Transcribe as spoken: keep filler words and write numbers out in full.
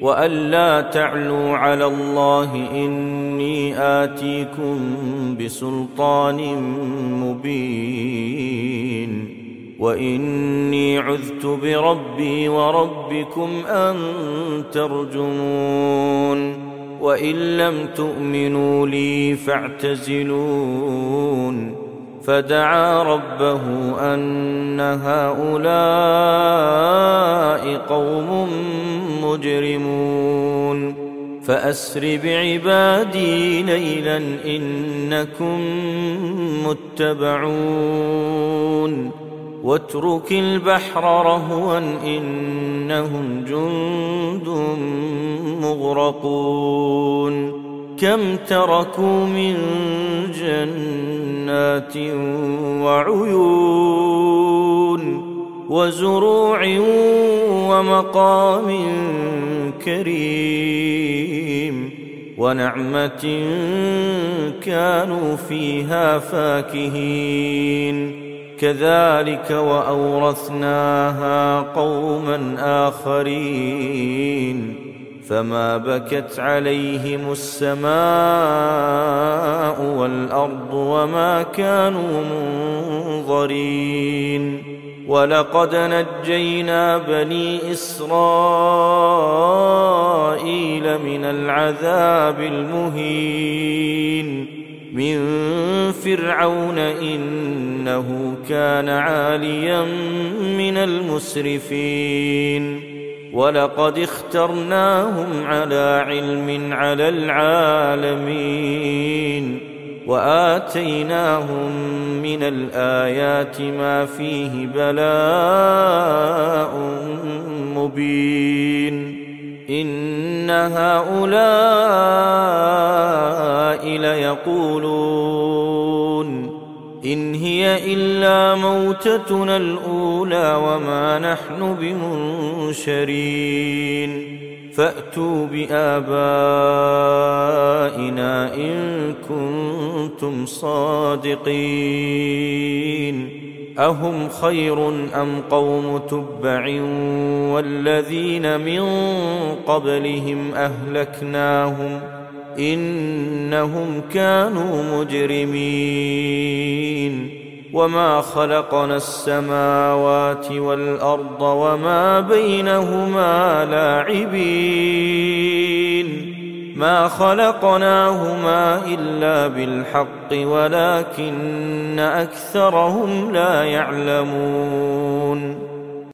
وألا تعلوا على الله إني آتيكم بسلطان مبين وإني عذت بربي وربكم أن ترجمون وإن لم تؤمنوا لي فاعتزلون فدعا ربه أن هؤلاء قوم مجرمون فأسر بعبادي ليلا إنكم متبعون واترك البحر رهوا إنهم جند مغرقون كم تركوا من جنات وعيون وزروع ومقام كريم ونعمة كانوا فيها فاكهين كذلك وأورثناها قوما آخرين فما بكت عليهم السماء والأرض وما كانوا منظرين ولقد نجينا بني إسرائيل من العذاب المهين من فرعون إنه كان عاليا من المسرفين ولقد اخترناهم على علم على العالمين وآتيناهم من الآيات ما فيه بلاء مبين إن هؤلاء ليقولون إن هي إلا موتتنا الأولى وما نحن بمنشرين فأتوا بآبائنا إن كنتم صادقين أهم خير أم قوم تبع والذين من قبلهم أهلكناهم إنهم كانوا مجرمين وما خلقنا السماوات والأرض وما بينهما لاعبين ما خلقناهما إلا بالحق ولكن أكثرهم لا يعلمون